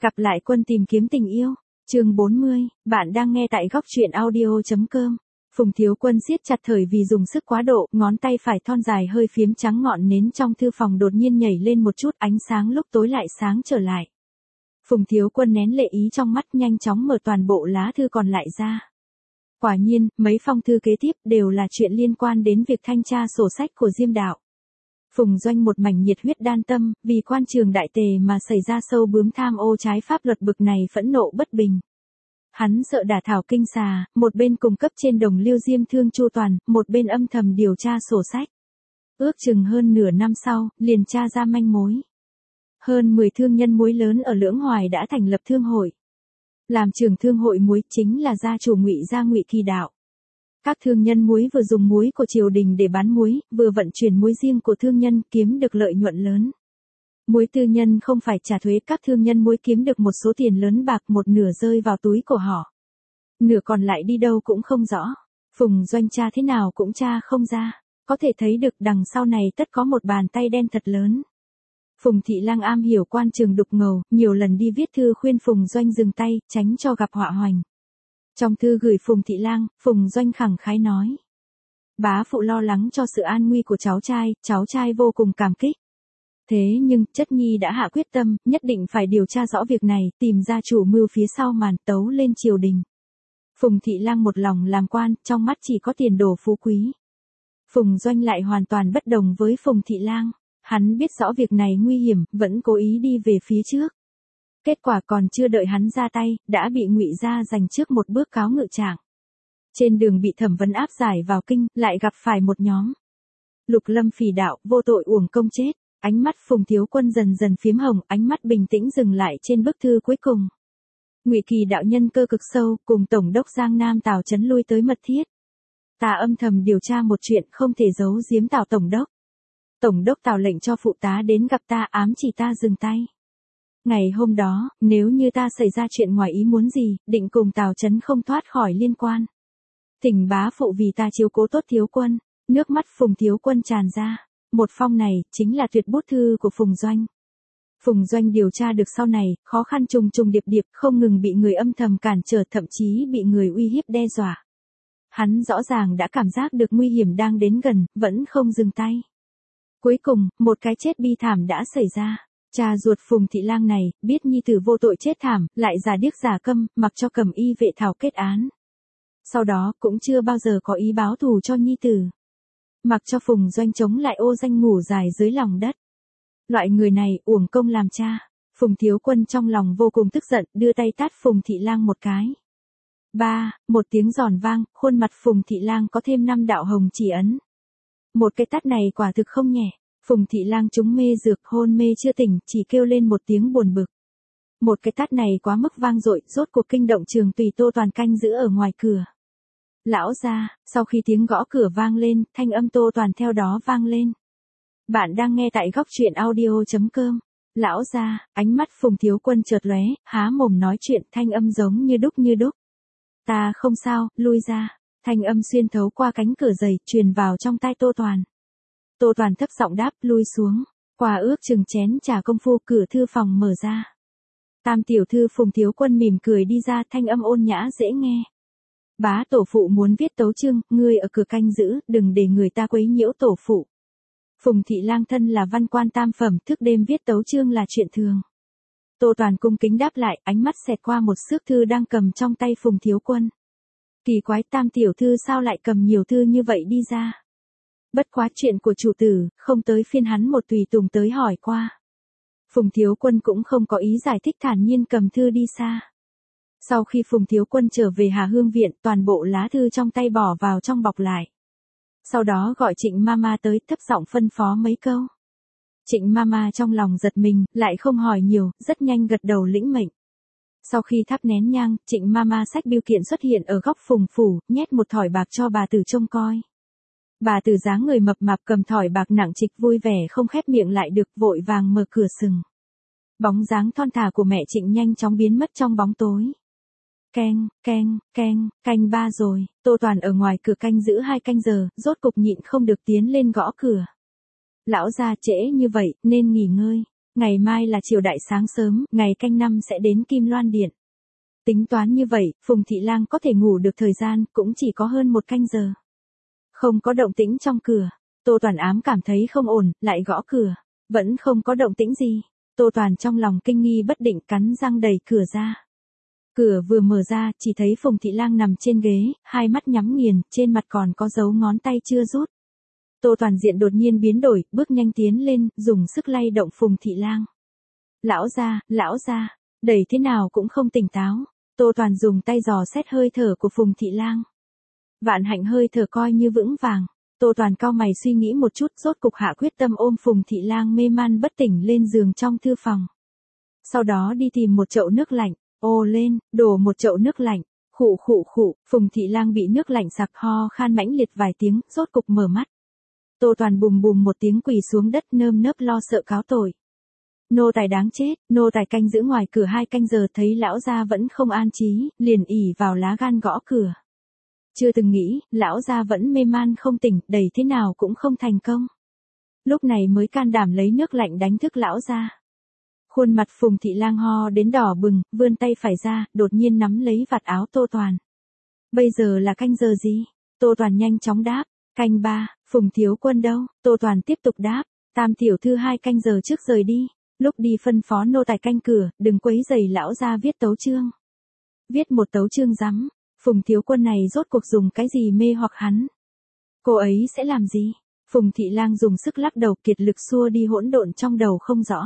Gặp lại quân tìm kiếm tình yêu. Chương 40, bạn đang nghe tại góc truyện audio.com. Phùng Thiếu Quân siết chặt thời vì dùng sức quá độ, ngón tay phải thon dài hơi phiếm trắng ngọn nến trong thư phòng đột nhiên nhảy lên một chút, ánh sáng lúc tối lại sáng trở lại. Phùng Thiếu Quân nén lệ ý trong mắt, nhanh chóng mở toàn bộ lá thư còn lại ra. Quả nhiên, mấy phong thư kế tiếp đều là chuyện liên quan đến việc thanh tra sổ sách của Diêm Đạo. Phùng Doanh một mảnh nhiệt huyết đan tâm, vì quan trường đại tề mà xảy ra sâu bướm tham ô trái pháp luật bực này phẫn nộ bất bình. Hắn sợ đả thảo kinh xà, một bên cung cấp trên đồng liêu diêm thương chu toàn, một bên âm thầm điều tra sổ sách. Ước chừng hơn nửa năm sau, liền tra ra manh mối. Hơn 10 thương nhân muối lớn ở Lưỡng Hoài đã thành lập thương hội. Làm trưởng thương hội muối chính là gia chủ Ngụy gia Ngụy Kỳ Đạo. Các thương nhân muối vừa dùng muối của triều đình để bán muối, vừa vận chuyển muối riêng của thương nhân kiếm được lợi nhuận lớn. Muối tư nhân không phải trả thuế, các thương nhân muối kiếm được một số tiền lớn bạc, một nửa rơi vào túi của họ. Nửa còn lại đi đâu cũng không rõ. Phùng Doanh tra thế nào cũng tra không ra. Có thể thấy được đằng sau này tất có một bàn tay đen thật lớn. Phùng Thị Lang am hiểu quan trường đục ngầu, nhiều lần đi viết thư khuyên Phùng Doanh dừng tay, tránh cho gặp họa hoành. Trong thư gửi Phùng Thị Lang, Phùng Doanh khẳng khái nói. Bá phụ lo lắng cho sự an nguy của cháu trai vô cùng cảm kích. Thế nhưng, chất nhi đã hạ quyết tâm, nhất định phải điều tra rõ việc này, tìm ra chủ mưu phía sau màn, tấu lên triều đình. Phùng Thị Lang một lòng làm quan, trong mắt chỉ có tiền đồ phú quý. Phùng Doanh lại hoàn toàn bất đồng với Phùng Thị Lang. Hắn biết rõ việc này nguy hiểm, vẫn cố ý đi về phía trước. Kết quả còn chưa đợi hắn ra tay, đã bị Ngụy gia giành trước một bước cáo ngự trạng. Trên đường bị thẩm vấn áp giải vào kinh, lại gặp phải một nhóm Lục Lâm phỉ đạo, vô tội uổng công chết. Ánh mắt Phùng Thiếu Quân dần dần phiếm hồng, ánh mắt bình tĩnh dừng lại trên bức thư cuối cùng. Ngụy Kỳ đạo nhân cơ cực sâu, cùng Tổng đốc Giang Nam Tào Chấn lui tới mật thiết. Ta âm thầm điều tra một chuyện, không thể giấu giếm Tào Tổng đốc. Tổng đốc Tào lệnh cho phụ tá đến gặp ta, ám chỉ ta dừng tay. Ngày hôm đó, nếu như ta xảy ra chuyện ngoài ý muốn gì, định cùng Tào Chấn không thoát khỏi liên quan. Thỉnh bá phụ vì ta chiếu cố tốt Thiếu Quân. Nước mắt Phùng Thiếu Quân tràn ra. Một phong này, chính là tuyệt bút thư của Phùng Doanh. Phùng Doanh điều tra được sau này, khó khăn trùng trùng điệp điệp, không ngừng bị người âm thầm cản trở, thậm chí bị người uy hiếp đe dọa. Hắn rõ ràng đã cảm giác được nguy hiểm đang đến gần, vẫn không dừng tay. Cuối cùng, một cái chết bi thảm đã xảy ra. Cha ruột Phùng Thị Lang này, biết nhi tử vô tội chết thảm, lại giả điếc giả câm, mặc cho Cẩm Y vệ thảo kết án. Sau đó, cũng chưa bao giờ có ý báo thù cho nhi tử. Mặc cho Phùng Doanh chống lại ô danh ngủ dài dưới lòng đất. Loại người này, uổng công làm cha. Phùng Thiếu Quân trong lòng vô cùng tức giận, đưa tay tát Phùng Thị Lang một cái. Một tiếng giòn vang, khuôn mặt Phùng Thị Lang có thêm 5 đạo hồng chỉ ấn. Một cái tát này quả thực không nhẹ. Phùng Thị Lang trúng mê dược, hôn mê chưa tỉnh, chỉ kêu lên một tiếng buồn bực. Một cái tát này quá mức vang dội, rốt cuộc kinh động Trường Tùy Tô Toàn canh giữ ở ngoài cửa. Lão gia, sau khi tiếng gõ cửa vang lên, thanh âm Tô Toàn theo đó vang lên. Bạn đang nghe tại góc truyện audio.com. Lão gia, ánh mắt Phùng Thiếu Quân chợt lóe, há mồm nói chuyện, thanh âm giống như đúc. Ta không sao, lui ra. Thanh âm xuyên thấu qua cánh cửa dày, truyền vào trong tai Tô Toàn. Tô Toàn thấp giọng đáp, lui xuống. Qua ước chừng chén trà công phu, cửa thư phòng mở ra. Tam tiểu thư Phùng Thiếu Quân mỉm cười đi ra, thanh âm ôn nhã dễ nghe. Bá tổ phụ muốn viết tấu chương, ngươi ở cửa canh giữ, đừng để người ta quấy nhiễu tổ phụ. Phùng Thị Lang thân là văn quan tam phẩm, thức đêm viết tấu chương là chuyện thường. Tô Toàn cung kính đáp lại, ánh mắt xẹt qua một xước thư đang cầm trong tay Phùng Thiếu Quân. Kỳ quái, Tam tiểu thư sao lại cầm nhiều thư như vậy đi ra? Bất quá chuyện của chủ tử, không tới phiên hắn một tùy tùng tới hỏi qua. Phùng Thiếu Quân cũng không có ý giải thích, thản nhiên cầm thư đi xa. Sau khi Phùng Thiếu Quân trở về Hà Hương viện, toàn bộ lá thư trong tay bỏ vào trong bọc lại. Sau đó gọi Trịnh Mama tới, thấp giọng phân phó mấy câu. Trịnh Mama trong lòng giật mình, lại không hỏi nhiều, rất nhanh gật đầu lĩnh mệnh. Sau khi thắp nén nhang, Trịnh Mama xách bưu kiện xuất hiện ở góc Phùng phủ, nhét một thỏi bạc cho bà tử trông coi. Bà tử dáng người mập mạp cầm thỏi bạc nặng trịch, vui vẻ không khép miệng lại được, vội vàng mở cửa sừng. Bóng dáng thon thả của mẹ Trịnh nhanh chóng biến mất trong bóng tối. Canh 3 rồi. Tô Toàn ở ngoài cửa canh giữ 2 canh giờ, rốt cục nhịn không được tiến lên gõ cửa. Lão gia, trễ như vậy, nên nghỉ ngơi. Ngày mai là triều đại sáng sớm, ngày canh năm sẽ đến Kim Loan Điện. Tính toán như vậy, Phùng Thị Lang có thể ngủ được thời gian, cũng chỉ có hơn 1 canh giờ. Không có động tĩnh trong cửa. Tô Toàn ám cảm thấy không ổn, lại gõ cửa. Vẫn không có động tĩnh gì. Tô Toàn trong lòng kinh nghi bất định cắn răng đẩy cửa ra. Cửa vừa mở ra, chỉ thấy Phùng Thị Lang nằm trên ghế, hai mắt nhắm nghiền, trên mặt còn có dấu ngón tay chưa rút. Tô Toàn diện đột nhiên biến đổi, bước nhanh tiến lên, dùng sức lay động Phùng Thị Lang. Lão gia, đẩy thế nào cũng không tỉnh táo. Tô Toàn dùng tay dò xét hơi thở của Phùng Thị Lang. Vạn Hạnh hơi thở coi như vững vàng. Tô Toàn cau mày suy nghĩ một chút, rốt cục hạ quyết tâm ôm Phùng Thị Lang mê man bất tỉnh lên giường trong thư phòng. Sau đó đi tìm một chậu nước lạnh, ô lên, đổ một chậu nước lạnh, khụ, Phùng Thị Lang bị nước lạnh sặc ho khan mãnh liệt vài tiếng, rốt cục mở mắt. Tô Toàn bùm một tiếng quỳ xuống đất nơm nớp lo sợ cáo tội. Nô tài đáng chết, nô tài canh giữ ngoài cửa 2 canh giờ thấy lão gia vẫn không an trí, liền ỉ vào lá gan gõ cửa. Chưa từng nghĩ, lão gia vẫn mê man không tỉnh, đẩy thế nào cũng không thành công. Lúc này mới can đảm lấy nước lạnh đánh thức lão gia. Khuôn mặt Phùng Thị Lang ho đến đỏ bừng, vươn tay phải ra, đột nhiên nắm lấy vạt áo Tô Toàn. Bây giờ là canh giờ gì? Tô Toàn nhanh chóng đáp, canh 3, Phùng thiếu quân đâu? Tô Toàn tiếp tục đáp, Tam tiểu thư 2 canh giờ trước rời đi. Lúc đi phân phó nô tài canh cửa, đừng quấy rầy lão gia viết tấu chương. Viết một tấu chương rắm, Phùng thiếu quân này rốt cuộc dùng cái gì mê hoặc hắn? Cô ấy sẽ làm gì? Phùng Thị Lang dùng sức lắc đầu kiệt lực xua đi hỗn độn trong đầu không rõ.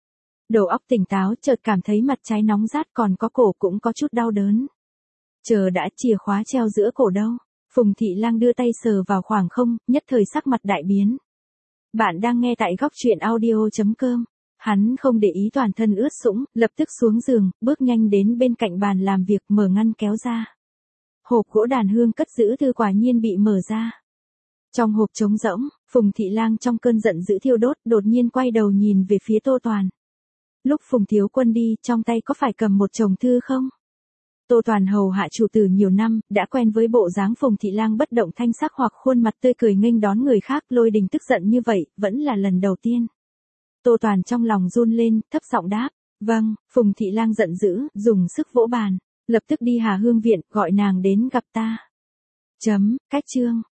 Đầu óc tỉnh táo chợt cảm thấy mặt trái nóng rát còn có cổ cũng có chút đau đớn. Chờ đã chìa khóa treo giữa cổ đâu? Phùng Thị Lang đưa tay sờ vào khoảng không, nhất thời sắc mặt đại biến. Bạn đang nghe tại góc truyện audio.com. Hắn không để ý toàn thân ướt sũng, lập tức xuống giường, bước nhanh đến bên cạnh bàn làm việc mở ngăn kéo ra. Hộp gỗ đàn hương cất giữ thư quả nhiên bị mở ra. Trong hộp trống rỗng, Phùng Thị Lang trong cơn giận dữ thiêu đốt đột nhiên quay đầu nhìn về phía Tô Toàn. Lúc Phùng thiếu quân đi, trong tay có phải cầm một chồng thư không? Tô Toàn hầu hạ chủ tử nhiều năm, đã quen với bộ dáng Phùng Thị Lang bất động thanh sắc hoặc khuôn mặt tươi cười nghênh đón người khác lôi đình tức giận như vậy, vẫn là lần đầu tiên. Tô Toàn trong lòng run lên, thấp giọng đáp, vâng. Phùng Thị Lang giận dữ, dùng sức vỗ bàn, lập tức đi Hà Hương viện, gọi nàng đến gặp ta. Cách chương.